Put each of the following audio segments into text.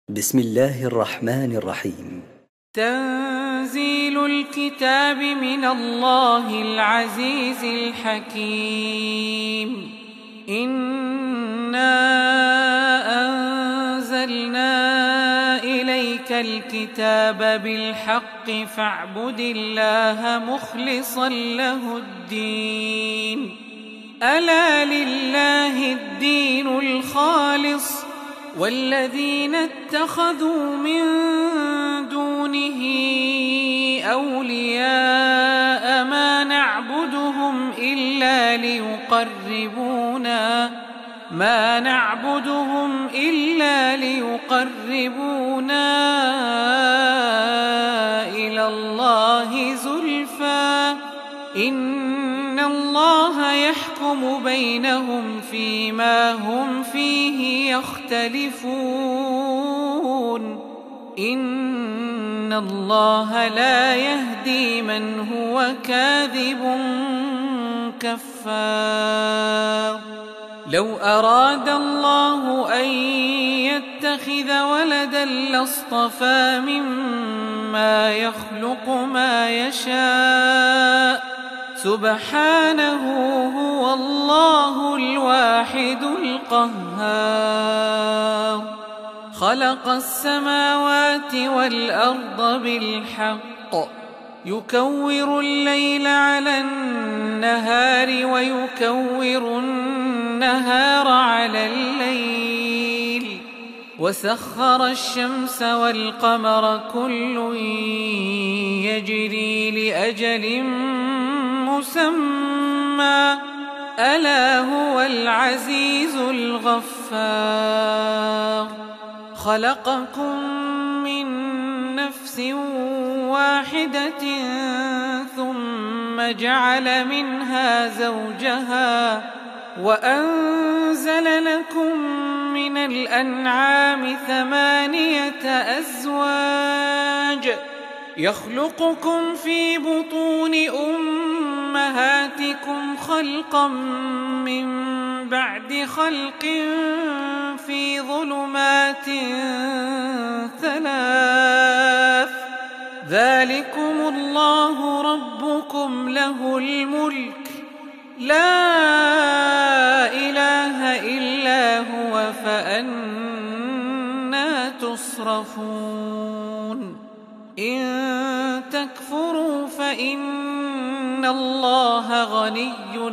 بسم الله الرحمن الرحيم. تنزيل الكتاب من الله العزيز الحكيم. إنا أنزلنا إليك الكتاب بالحق فاعبد الله مخلصا له الدين. ألا لله الدين الخالص والذين اتخذوا من دونه أولياء ما نعبدهم إلا ليقربونا إلى الله زلفى إن الله يحكم بينهم فيما هم فيه يختلفون. إن الله لا يهدي من هو كاذب كفار. لو أراد الله أن يتخذ ولدا لاصطفى مما يخلق ما يشاء سبحانه هو الله الواحد القهار. خلق السماوات والأرض بالحق يكور الليل على النهار ويكور النهار على الليل وسخر الشمس والقمر كل يجري لأجل مسمى ألا هو العزيز الغفار. خلقكم من نفس واحدة ثم جعل منها زوجها وأنزل لكم من الأنعام 8 أزواج يخلقكم في بطون أمهاتكم خلقا من بعد خلق في ظلمات 3 ذلكم الله ربكم له الملك لا إله إلا هو فأنى تصرفون. إن تكفروا فإن الله غني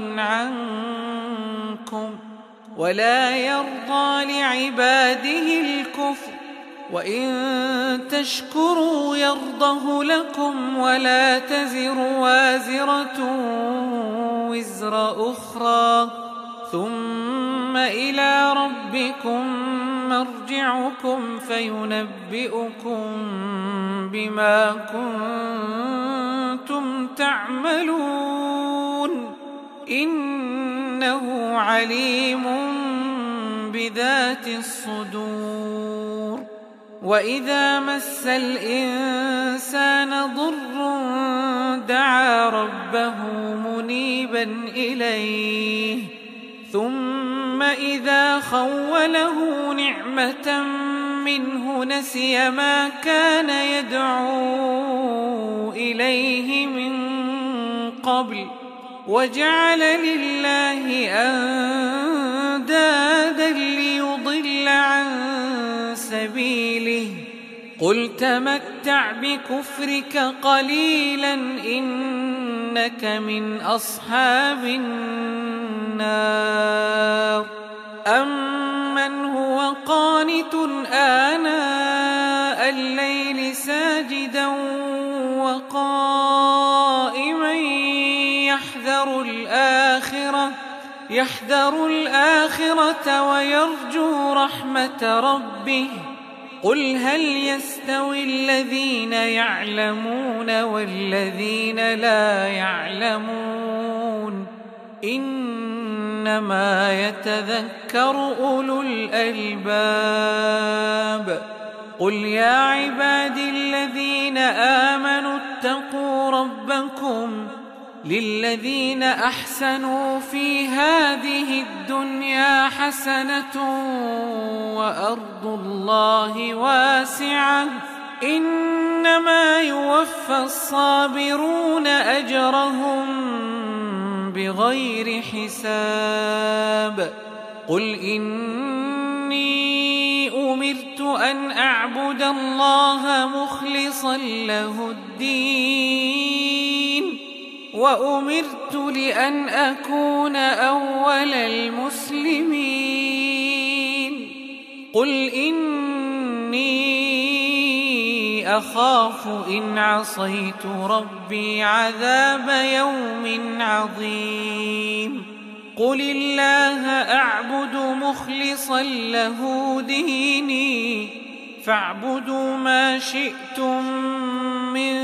عنكم ولا يرضى لعباده الكفر وإن تشكروا يرضه لكم ولا تزر وازرة وزر أخرى ثم إلى ربكم مرجعكم فينبئكم بما كنتم تعملون إنه عليم بذات الصدور. وإذا مس الإنسان ضر دعا ربه منيبا إليه ثم إذا خوله نعمة منه نسي ما كان يدعو إليه من قبل وجعل لله أندادا ليضل عن سبيله. قل تمتع بكفرك قليلا إنك من أصحاب النار. أمن هو قانت آناء الليل ساجدا وقائما يحذر الآخرة ويرجو رحمة ربه. قل هل يستوي الذين يعلمون والذين لا يعلمون إنما يتذكر أولو الألباب. قل يا عبادي الذين آمنوا اتقوا ربكم للذين أحسنوا في هذه الدنيا حسنة وأرض الله واسعة إنما يوفى الصابرون أجرهم بغير حساب قل إني أمرت أن أعبد الله مخلصا له الدين وأمرت لأن أكون أول المسلمين قل إني أخاف إن عصيت ربي عذاب يوم عظيم قل الله أعبد مخلصا له ديني فاعبدوا ما شئتم من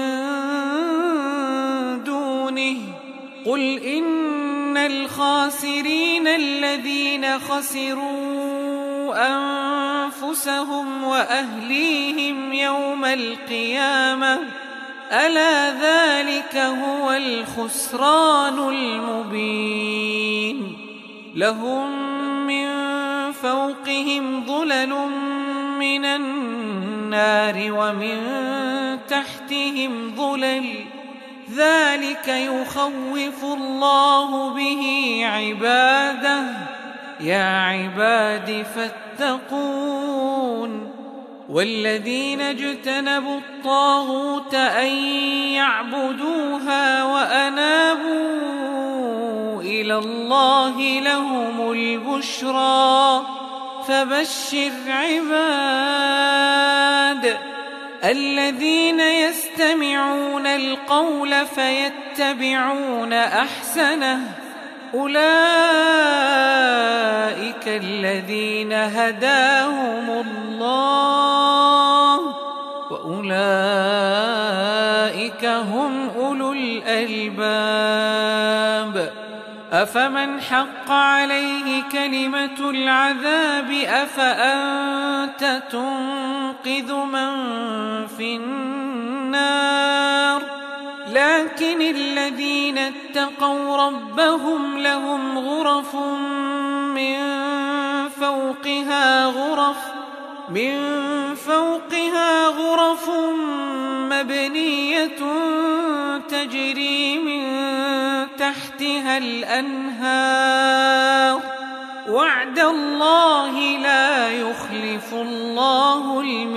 دونه قل إن الخاسرين الذين خسروا أنفسهم وأهليهم يوم القيامة ألا ذلك هو الخسران المبين لهم من فوقهم ظلل من النار ومن تحتهم ظلل ذلك يخوف الله به عباده يا عباد فاتقون والذين اجتنبوا الطاغوت أن يعبدوها وأنابوا إلى الله لهم البشرى فبشر عباد الذين يستمعون القول فيتبعون أحسنه أولئك الذين هداهم الله وأولئك هم أولو الألباب أفمن حق عليه كلمة العذاب أفأنت تنقذ من في النار لكن الذين اتقوا ربهم لهم غرف من فوقها غرف مبنية تجري من تحتها الأنهار وعد الله لا يخلف الله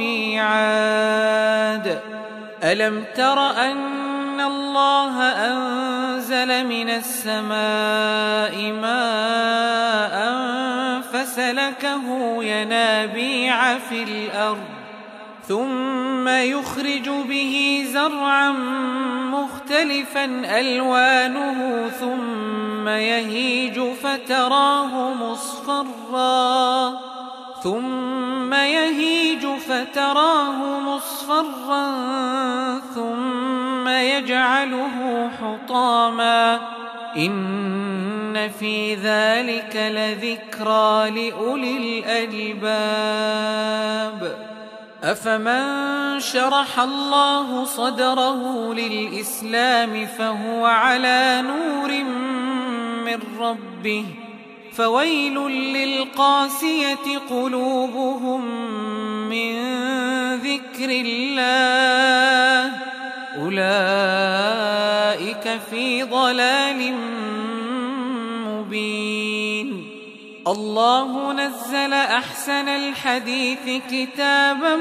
الميعاد ألم تر أن الله أنزل من السماء ماء فسلكه ينابيع في الأرض ثم يخرج به زرعا مختلفا ألوانه ثم يهيج فتراه مصفرا ثم يجعله حطاما إن في ذلك لذكرى لأولي الألباب أفمن شرح الله صدره للإسلام فهو على نور من ربه فويل للقاسية قلوبهم من ذكر الله أولئك في ضلال مبين الله نزل أحسن الحديث كتابا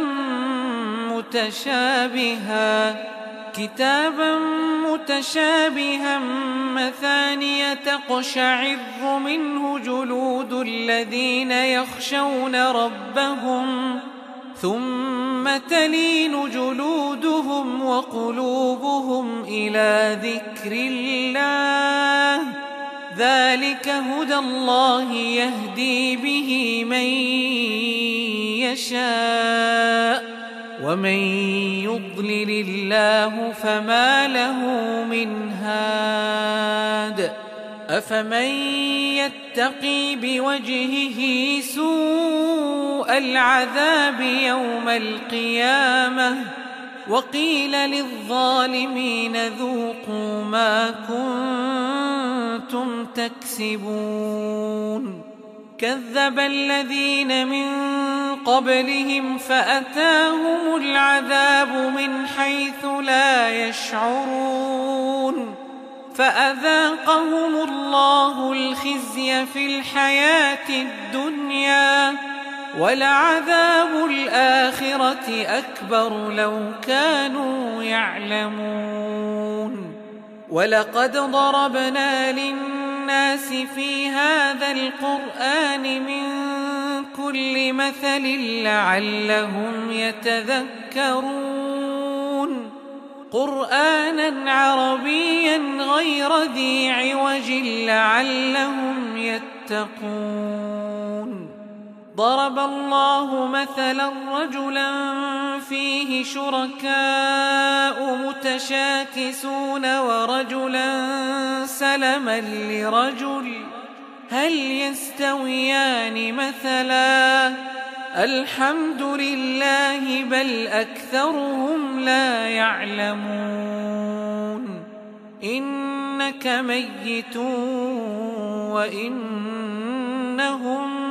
متشابها مثانية تقشعر منه جلود الذين يخشون ربهم ثم تلين جلودهم وقلوبهم إلى ذكر الله ذلك هدى الله يهدي به من يشاء ومن يضلل الله فما له من هاد أفمن يتقي بوجهه سوء العذاب يوم القيامة وقيل للظالمين ذوقوا ما كنتم تكسبون كذب الذين من قبلهم فأتاهم العذاب من حيث لا يشعرون فأذاقهم الله الخزي في الحياة الدنيا ولعذاب الآخرة أكبر لو كانوا يعلمون ولقد ضربنا للناس في هذا القرآن من كل مثل لعلهم يتذكرون قرآنا عربيا غير ذي عوج لعلهم يتقون ضرب الله مثلا رجلا فيه شركاء متشاكسون ورجلا سلما لرجل هل يستويان مثلا الحمد لله بل أكثرهم لا يعلمون إنك ميت وإنهم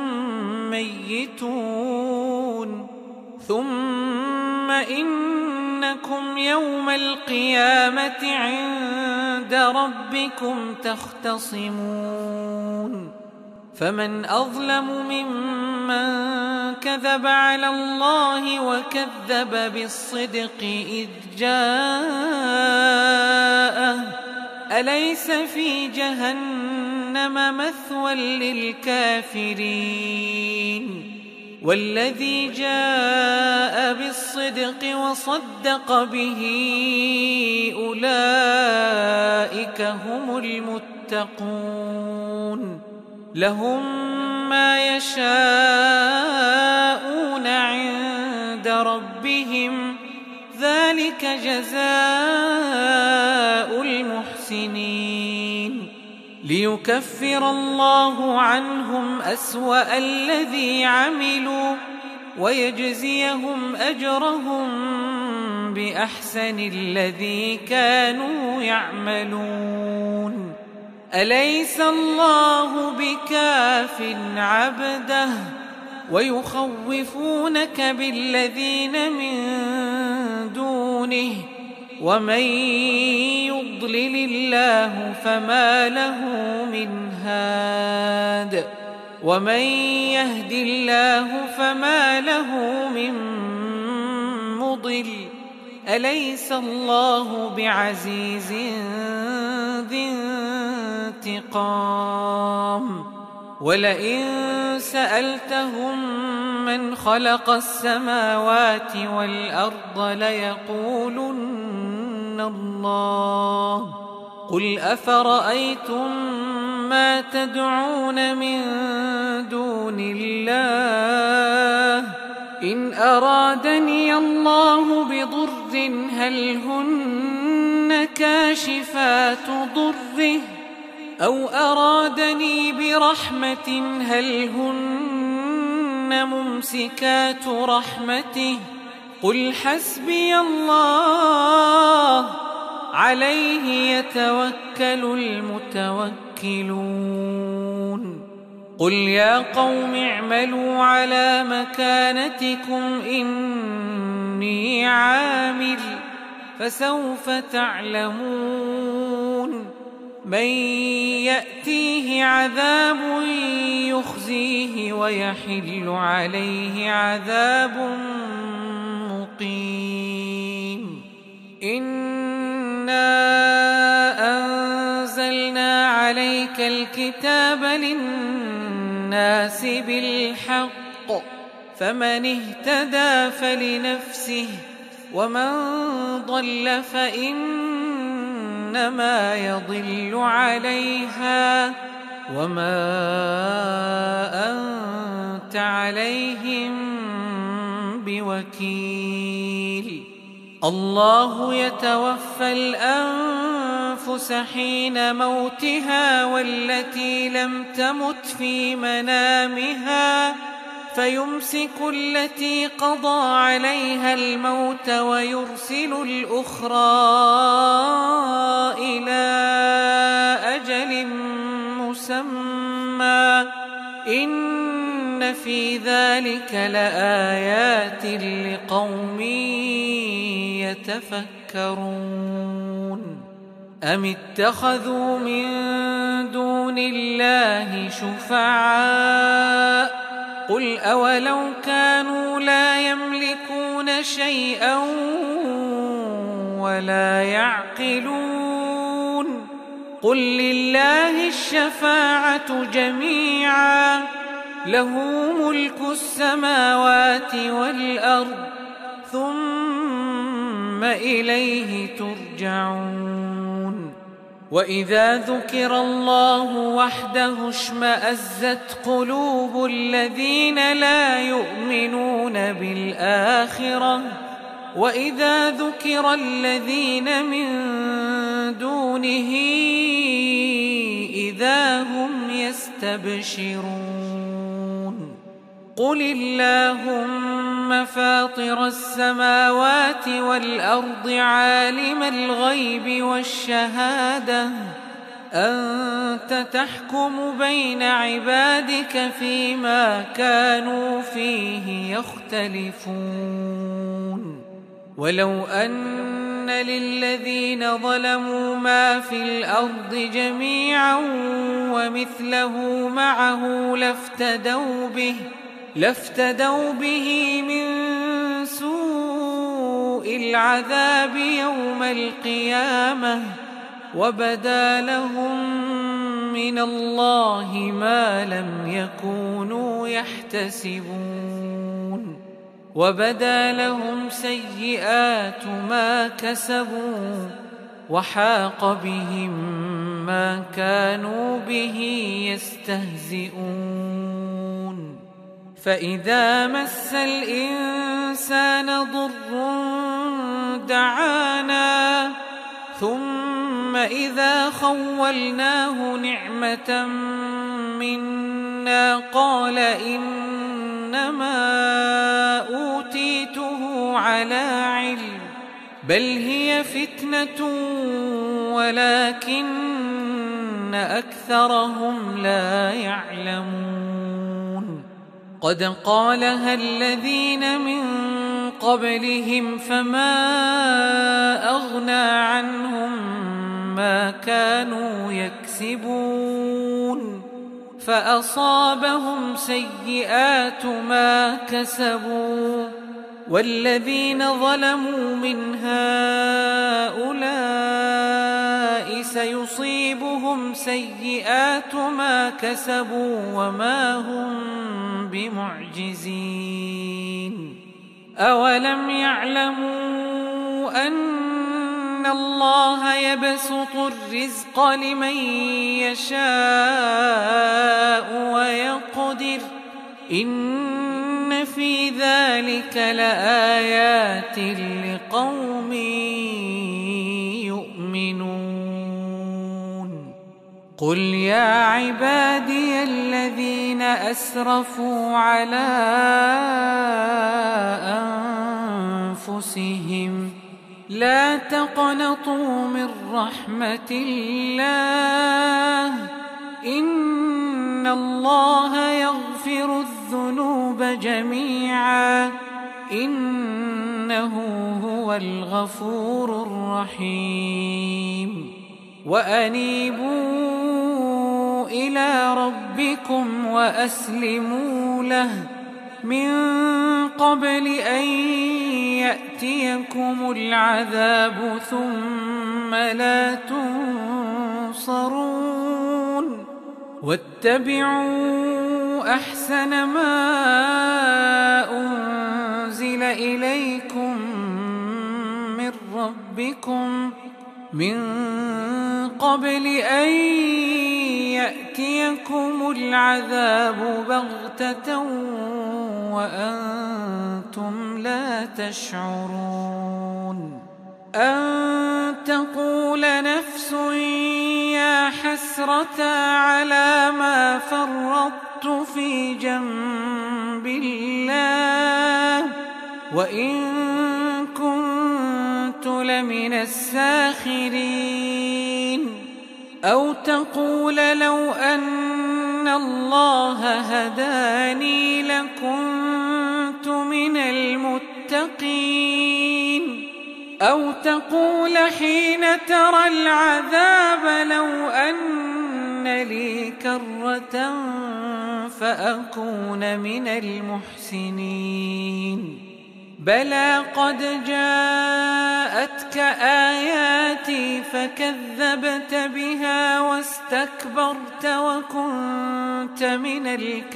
ميتون ثم إنكم يوم القيامة عند ربكم تختصمون فمن أظلم ممن كذب على الله وكذب بالصدق إذ جاءه أليس في جهنم مثوى للكافرين والذي جاء بالصدق وصدق به أولئك هم المتقون لهم ما يشاءون عند ربهم ذلك جزاء المحسنين ليكفر الله عنهم أسوأ الذي عملوا ويجزيهم أجرهم بأحسن الذي كانوا يعملون أليس الله بكاف عبده ويخوفونك بالذين من دونه ومن يضلل الله فما له من هاد ومن يهد الله فما له من مضل أليس الله بعزيز ذي انتقام ولئن سألتهم من خلق السماوات والأرض ليقولن الله قل أفرأيتم ما تدعون من دون الله إن أرادني الله بضر هل هن كاشفات ضره أو أرادني برحمة هل هن ممسكات رحمته قل حسبي الله عليه يتوكل المتوكلون قل يا قوم اعملوا على مكانتكم إني عامل فسوف تعلمون من يأتيه عذاب يخزيه ويحل عليه عذاب مقيم إنا أنزلنا عليك الكتاب للناس بالحق فمن اهتدى فلنفسه ومن ضل فإنما يضل عليها وما أنت عليهم بوكيل الله يتوفى الأنفس حين موتها والتي لم تمت في منامها فيمسك التي قضى عليها الموت ويرسل الأخرى إلى أجل مسمى إن في ذلك لآيات لقوم يتفكرون أم اتخذوا من دون الله شفعاء قل أولو كانوا لا يملكون شيئا ولا يعقلون قل لله الشفاعة جميعا له ملك السماوات والأرض ثم إليه ترجعون وإذا ذكر الله وحده اشمأزت قلوب الذين لا يؤمنون بالآخرة وإذا ذكر الذين من دونه إذا هم يستبشرون قل اللهم فاطر السماوات والأرض عالم الغيب والشهادة أنت تحكم بين عبادك فيما كانوا فيه يختلفون ولو أن للذين ظلموا ما في الأرض جميعا ومثله معه لافتدوا به من سوء العذاب يوم القيامة وبدا لهم من الله ما لم يكونوا يحتسبون وبدا لهم سيئات ما كسبوا وحاق بهم ما كانوا به يستهزئون فإذا مس الإنسان ضر دعانا ثم إذا خولناه نعمة منا قال إنما أوتيته على علم بل هي فتنة ولكن أكثرهم لا يعلمون قد قالها الذين من قبلهم فما أغنى عنهم ما كانوا يكسبون فأصابهم سيئات ما كسبوا والذين ظلموا من هؤلاء سيصيبهم سيئات ما كسبوا وما هم بمعجزين أولم يعلموا أن الله يبسط الرزق لمن يشاء ويقدر إن في ذلك لآيات لقوم يؤمنون قل يا عبادي الذين أسرفوا على أنفسهم لا تقنطوا من رحمة الله إن الله يغفر الذنوب جميعا إنه هو الغفور الرحيم وأنيبوا إلى ربكم وأسلموا له من قبل أن يأتيكم العذاب ثم لا تنصرون واتبعوا أحسن ما أنزل إليكم من ربكم من قبل أن يأتيكم العذاب بغتة وأنتم لا تشعرون أن تقول نفس يا حسرة على ما فرطت في جنب الله وإن كنت لمن الساخرين أو تقول لو أن الله هداني لكنت من المتقين أو تقول حين ترى العذاب لو أن لي كرة فأكون من المحسنين بلى قد جاءتك آياتي فكذبت بها واستكبرت وكنت من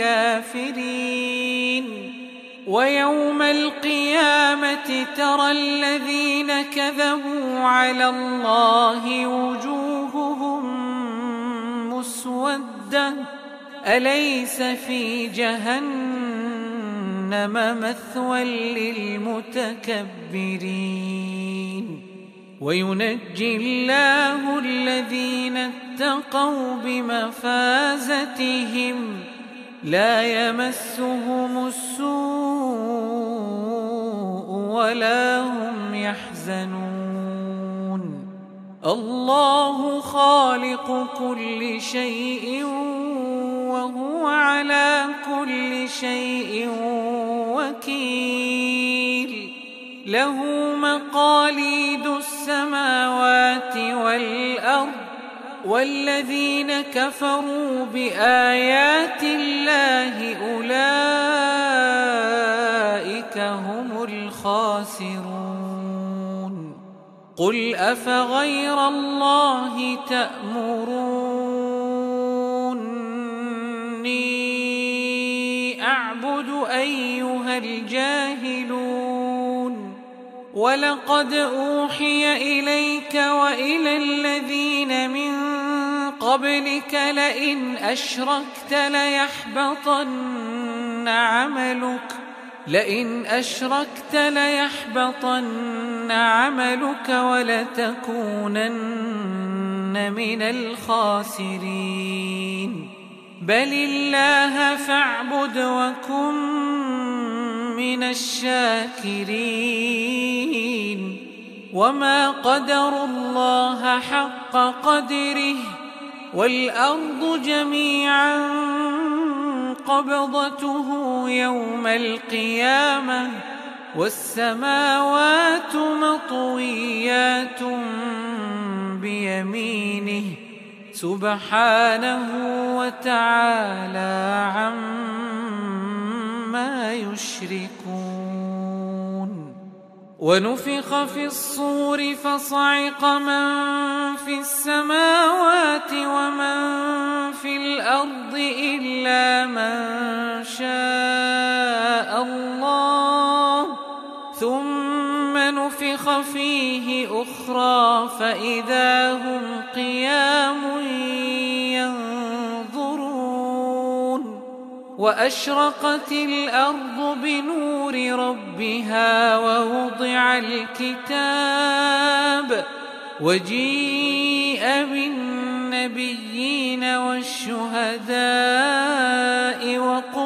الكافرين ويوم القيامة ترى الذين كذبوا على الله وجوههم مسودة أليس في جهنم مثوى للمتكبرين وينجي الله الذين اتقوا بمفازتهم لا يمسهم السوء ولا هم يحزنون الله خالق كل شيء وهو على كل شيء وكيل له مقاليد السماوات والأرض والذين كفروا بآيات الله أولئك هم الخاسرون قل أفغير الله تأمروني أعبد أيها الجاهلون ولقد أوحي إليك وإلى الذين من قبلك لئن أشركت ليحبطن عملك ولتكونن من الخاسرين بل الله فاعبد وكن من الشاكرين وما قدروا الله حق قدره والأرض جميعا قبضته يوم القيامة والسماوات مطويات بيمينه سبحانه وتعالى عما يشركون ونفخ في الصور فصعق من في السماوات ومن في الأرض إلا من شاء الله ثم نفخ فيه أخرى فإذا هم قيام ينظرون وأشرقت الأرض بنور ربها ووضع الكتاب وجيء بالنبيين والشهداء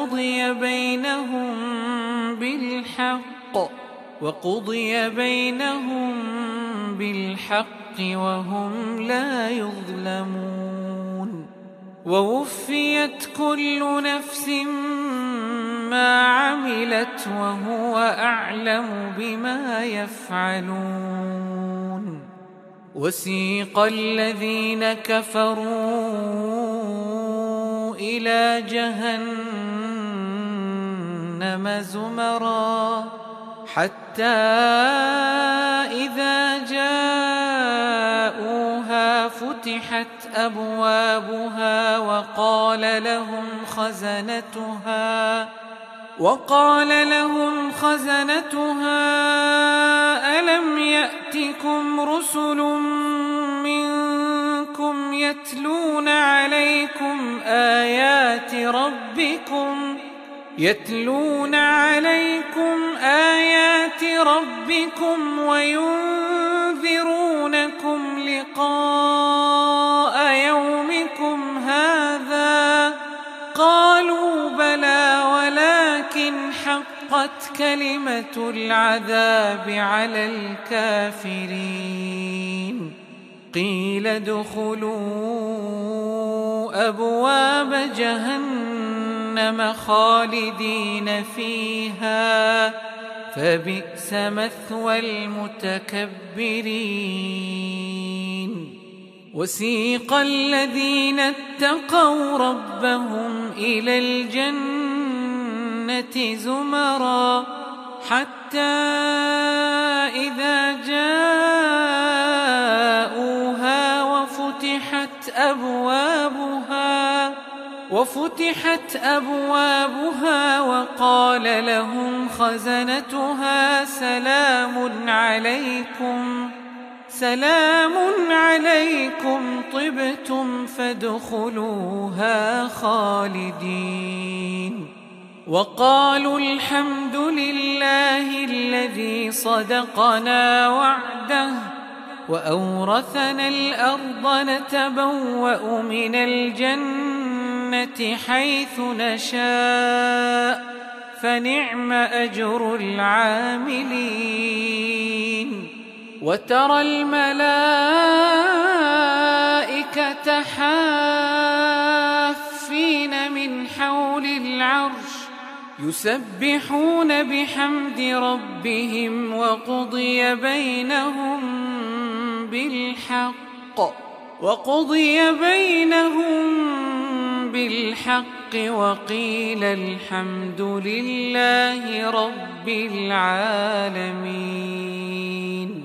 وقضي بينهم بالحق وهم لا يظلمون ووفيت كل نفس ما عملت وهو أعلم بما يفعلون وسيق الذين كفروا إلى جهنم زمرا حتى إذا جاءوها فتحت أبوابها وقال لهم خزنتها ألم يأتكم رسل منكم يتلون عليكم آيات ربكم وينذرونكم لقاء يومكم هذا قالوا كلمة العذاب على الكافرين قيل ادخلوا أبواب جهنم خالدين فيها فبئس مثوى المتكبرين وسيق الذين اتقوا ربهم إلى الجنة زمرا حتى إذا جاءوها وفتحت أبوابها وقال لهم خزنتها سلام عليكم طبتم فادخلوها خالدين وقالوا الحمد لله الذي صدقنا وعده وأورثنا الأرض نتبوأ من الجنة حيث نشاء فنعم أجر العاملين وترى الملائكة حافين من حول العرش يسبحون بحمد ربهم وقضي بينهم بالحق وقيل الحمد لله رب العالمين.